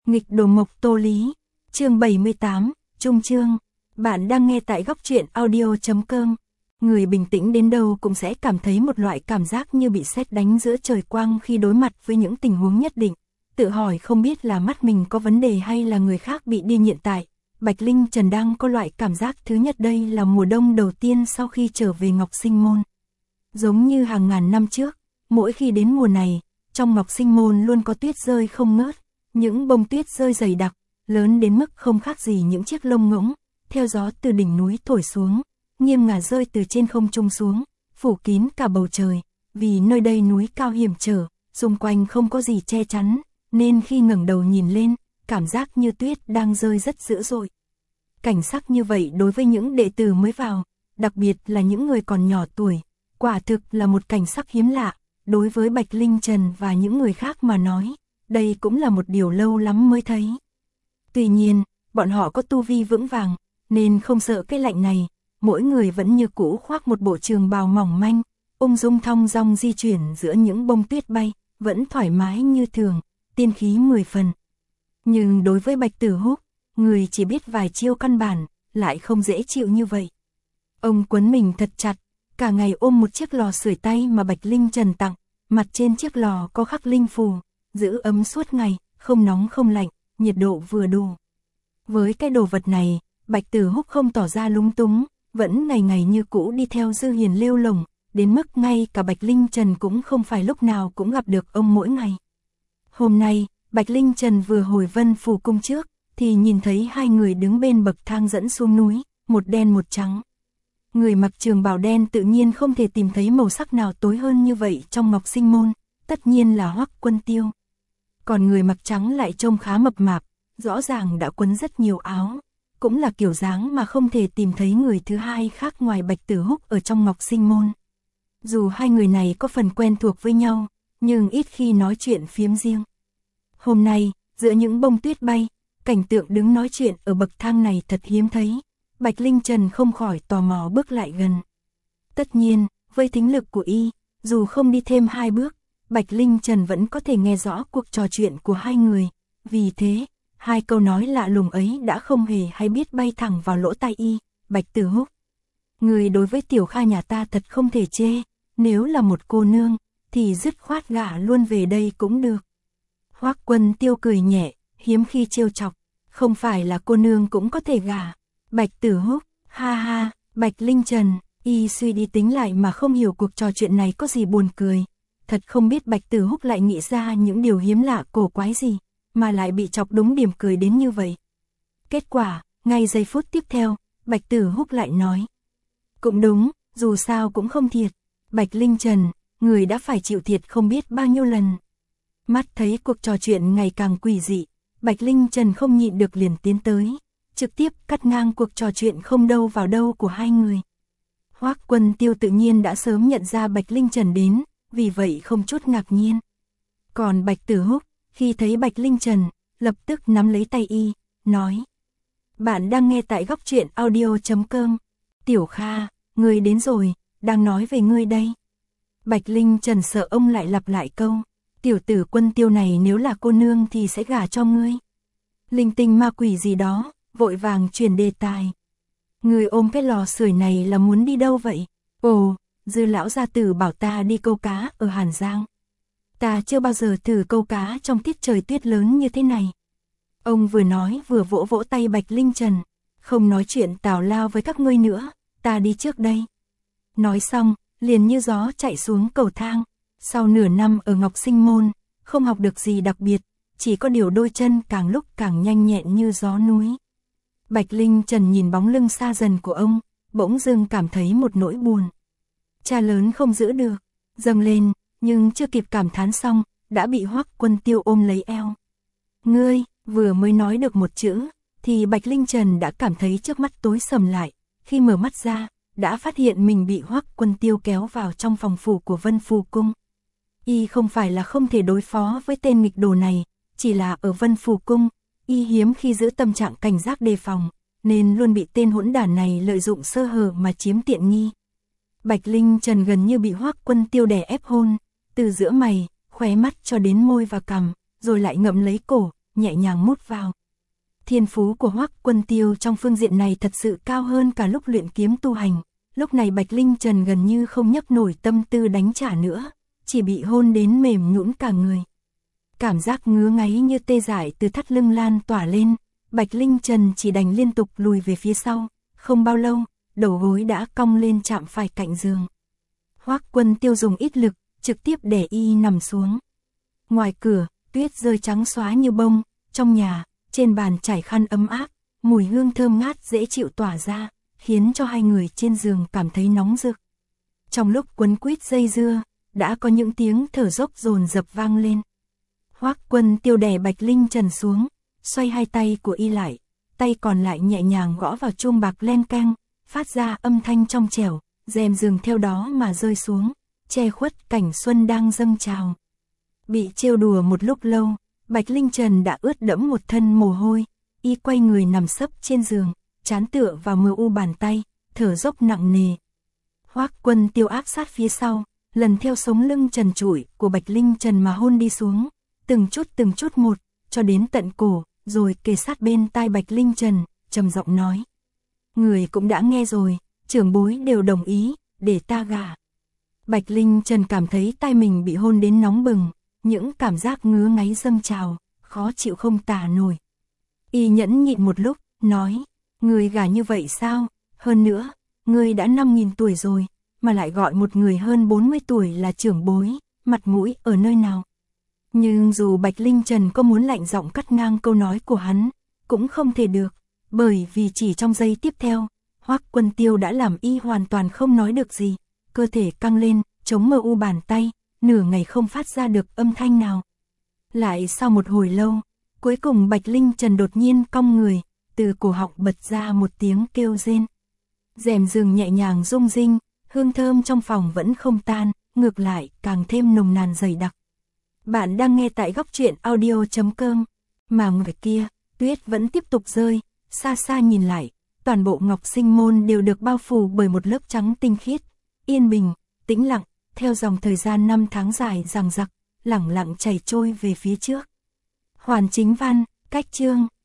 Nghịch đồ mộc Tô Lý, chương 78, Trung chương. Bạn đang nghe tại góc truyện audio.com. Người bình tĩnh đến đâu cũng sẽ cảm thấy một loại cảm giác như bị sét đánh giữa trời quang khi đối mặt với những tình huống nhất định. Tự hỏi không biết là mắt mình có vấn đề hay là người khác bị điên hiện tại. Bạch Linh Trần đang có loại cảm giác thứ nhất, đây là mùa đông đầu tiên sau khi trở về Ngọc Sinh Môn. Giống như hàng ngàn năm trước, mỗi khi đến mùa này, trong Ngọc Sinh Môn luôn có tuyết rơi không ngớt. Những bông tuyết rơi dày đặc, lớn đến mức không khác gì những chiếc lông ngỗng, theo gió từ đỉnh núi thổi xuống, nghiêng ngả rơi từ trên không trung xuống, phủ kín cả bầu trời. Vì nơi đây núi cao hiểm trở, xung quanh không có gì che chắn, nên khi ngẩng đầu nhìn lên, cảm giác như tuyết đang rơi rất dữ dội. Cảnh sắc như vậy đối với những đệ tử mới vào, đặc biệt là những người còn nhỏ tuổi, quả thực là một cảnh sắc hiếm lạ. Đối với Bạch Linh Trần và những người khác mà nói, đây cũng là một điều lâu lắm mới thấy. Tuy nhiên, bọn họ có tu vi vững vàng, nên không sợ cái lạnh này, mỗi người vẫn như cũ khoác một bộ trường bào mỏng manh, ung dung thong dong di chuyển giữa những bông tuyết bay, vẫn thoải mái như thường, tiên khí 10 phần. Nhưng đối với Bạch Tử Húc, người chỉ biết vài chiêu căn bản, lại không dễ chịu như vậy. Ông quấn mình thật chặt, cả ngày ôm một chiếc lò sưởi tay mà Bạch Linh Trần tặng, mặt trên chiếc lò có khắc linh phù, giữ ấm suốt ngày, không nóng không lạnh, nhiệt độ vừa đủ. Với cái đồ vật này, Bạch Tử Húc không tỏ ra lúng túng, vẫn ngày ngày như cũ đi theo Dư Hiền lêu lổng, đến mức ngay cả Bạch Linh Trần cũng không phải lúc nào cũng gặp được ông mỗi ngày. Hôm nay, Bạch Linh Trần vừa hồi Vân Phủ cung trước, thì nhìn thấy hai người đứng bên bậc thang dẫn xuống núi, một đen một trắng. Người mặc trường bào đen tự nhiên không thể tìm thấy màu sắc nào tối hơn như vậy trong Ngọc Sinh Môn, tất nhiên là Hoắc Quân Tiêu. Còn người mặc trắng lại trông khá mập mạp, rõ ràng đã quấn rất nhiều áo, cũng là kiểu dáng mà không thể tìm thấy người thứ hai khác ngoài Bạch Tử Húc ở trong Ngọc Sinh Môn. Dù hai người này có phần quen thuộc với nhau, nhưng ít khi nói chuyện phiếm riêng. Hôm nay, giữa những bông tuyết bay, cảnh tượng đứng nói chuyện ở bậc thang này thật hiếm thấy. Bạch Linh Trần không khỏi tò mò bước lại gần. Tất nhiên, với thính lực của y, dù không đi thêm hai bước, Bạch Linh Trần vẫn có thể nghe rõ cuộc trò chuyện của hai người. Vì thế, hai câu nói lạ lùng ấy đã không hề hay biết bay thẳng vào lỗ tai y. Bạch Tử Húc, người đối với Tiểu Kha nhà ta thật không thể chê, nếu là một cô nương, thì dứt khoát gả luôn về đây cũng được. Hoắc Quân Tiêu cười nhẹ, hiếm khi trêu chọc, không phải là cô nương cũng có thể gả. Bạch Tử Húc, ha ha. Bạch Linh Trần, y suy đi tính lại mà không hiểu cuộc trò chuyện này có gì buồn cười. Thật không biết Bạch Tử Húc lại nghĩ ra những điều hiếm lạ cổ quái gì, mà lại bị chọc đúng điểm cười đến như vậy. Kết quả, ngay giây phút tiếp theo, Bạch Tử Húc lại nói. Cũng đúng, dù sao cũng không thiệt. Bạch Linh Trần, người đã phải chịu thiệt không biết bao nhiêu lần. Mắt thấy cuộc trò chuyện ngày càng quỷ dị, Bạch Linh Trần không nhịn được liền tiến tới, trực tiếp cắt ngang cuộc trò chuyện không đâu vào đâu của hai người. Hoắc Quân Tiêu tự nhiên đã sớm nhận ra Bạch Linh Trần đến, vì vậy không chút ngạc nhiên. Còn Bạch Tử Húc, khi thấy Bạch Linh Trần, lập tức nắm lấy tay y, nói. Bạn đang nghe tại góc truyện audio.com. Tiểu Kha, ngươi đến rồi, đang nói về ngươi đây. Bạch Linh Trần sợ ông lại lặp lại câu. Tiểu tử Quân Tiêu này nếu là cô nương thì sẽ gả cho ngươi. Linh tinh ma quỷ gì đó, vội vàng chuyển đề tài. Người ôm cái lò sưởi này là muốn đi đâu vậy? Ồ, Dư lão gia tử bảo ta đi câu cá ở Hàn Giang. Ta chưa bao giờ thử câu cá trong tiết trời tuyết lớn như thế này. Ông vừa nói vừa vỗ vỗ tay Bạch Linh Trần. Không nói chuyện tào lao với các ngươi nữa, ta đi trước đây. Nói xong, liền như gió chạy xuống cầu thang. Sau nửa năm ở Ngọc Sinh Môn, không học được gì đặc biệt, chỉ có điều đôi chân càng lúc càng nhanh nhẹn như gió núi. Bạch Linh Trần nhìn bóng lưng xa dần của ông, bỗng dưng cảm thấy một nỗi buồn. Cha lớn không giữ được, dâng lên, nhưng chưa kịp cảm thán xong, đã bị Hoắc Quân Tiêu ôm lấy eo. Ngươi, vừa mới nói được một chữ, thì Bạch Linh Trần đã cảm thấy trước mắt tối sầm lại, khi mở mắt ra, đã phát hiện mình bị Hoắc Quân Tiêu kéo vào trong phòng phủ của Vân Phủ cung. Y không phải là không thể đối phó với tên nghịch đồ này, chỉ là ở Vân Phủ cung, y hiếm khi giữ tâm trạng cảnh giác đề phòng, nên luôn bị tên hỗn đản này lợi dụng sơ hở mà chiếm tiện nghi. Bạch Linh Trần gần như bị Hoắc Quân Tiêu đè ép hôn, từ giữa mày, khóe mắt cho đến môi và cằm, rồi lại ngậm lấy cổ, nhẹ nhàng mút vào. Thiên phú của Hoắc Quân Tiêu trong phương diện này thật sự cao hơn cả lúc luyện kiếm tu hành. Lúc này Bạch Linh Trần gần như không nhấc nổi tâm tư đánh trả nữa, chỉ bị hôn đến mềm nhũn cả người. Cảm giác ngứa ngáy như tê dại từ thắt lưng lan tỏa lên, Bạch Linh Trần chỉ đành liên tục lùi về phía sau, không bao lâu, đầu gối đã cong lên chạm phải cạnh giường. Hoắc Quân Tiêu dùng ít lực, trực tiếp để y nằm xuống. Ngoài cửa, tuyết rơi trắng xóa như bông, trong nhà, trên bàn trải khăn ấm áp, mùi hương thơm ngát dễ chịu tỏa ra, khiến cho hai người trên giường cảm thấy nóng rực. Trong lúc quấn quýt dây dưa, đã có những tiếng thở dốc dồn dập vang lên. Hoắc Quân Tiêu đè Bạch Linh Trần xuống, xoay hai tay của y lại, tay còn lại nhẹ nhàng gõ vào chuông bạc len keng, phát ra âm thanh trong trẻo, rèm giường theo đó mà rơi xuống, che khuất cảnh xuân đang dâng trào. Bị trêu đùa một lúc lâu, Bạch Linh Trần đã ướt đẫm một thân mồ hôi, y quay người nằm sấp trên giường, trán tựa vào mờ u bàn tay, thở dốc nặng nề. Hoắc Quân Tiêu áp sát phía sau, lần theo sống lưng trần trụi của Bạch Linh Trần mà hôn đi xuống, từng chút một, cho đến tận cổ, rồi kề sát bên tai Bạch Linh Trần, trầm giọng nói: "Người cũng đã nghe rồi, trưởng bối đều đồng ý, để ta gả." Bạch Linh Trần cảm thấy tai mình bị hôn đến nóng bừng, những cảm giác ngứa ngáy dâng trào, khó chịu không tả nổi. Y nhẫn nhịn một lúc, nói: "Người gả như vậy sao? Hơn nữa, người đã 5.000 tuổi rồi, mà lại gọi một người hơn 40 tuổi là trưởng bối, mặt mũi ở nơi nào?" Nhưng dù Bạch Linh Trần có muốn lạnh giọng cắt ngang câu nói của hắn, cũng không thể được, bởi vì chỉ trong giây tiếp theo, Hoắc Quân Tiêu đã làm y hoàn toàn không nói được gì, cơ thể căng lên, chống mờ u bàn tay, nửa ngày không phát ra được âm thanh nào. Lại sau một hồi lâu, cuối cùng Bạch Linh Trần đột nhiên cong người, từ cổ họng bật ra một tiếng kêu rên. Rèm giường nhẹ nhàng rung rinh, hương thơm trong phòng vẫn không tan, ngược lại càng thêm nồng nàn dày đặc. Bạn đang nghe tại Góc Truyện Audio.com. Mà ngoài kia, tuyết vẫn tiếp tục rơi, xa xa nhìn lại, toàn bộ Ngọc Sinh Môn đều được bao phủ bởi một lớp trắng tinh khiết, yên bình, tĩnh lặng, theo dòng thời gian 5 tháng dài dằng dặc, lẳng lặng chảy trôi về phía trước. Hoàn Chính Văn, cách chương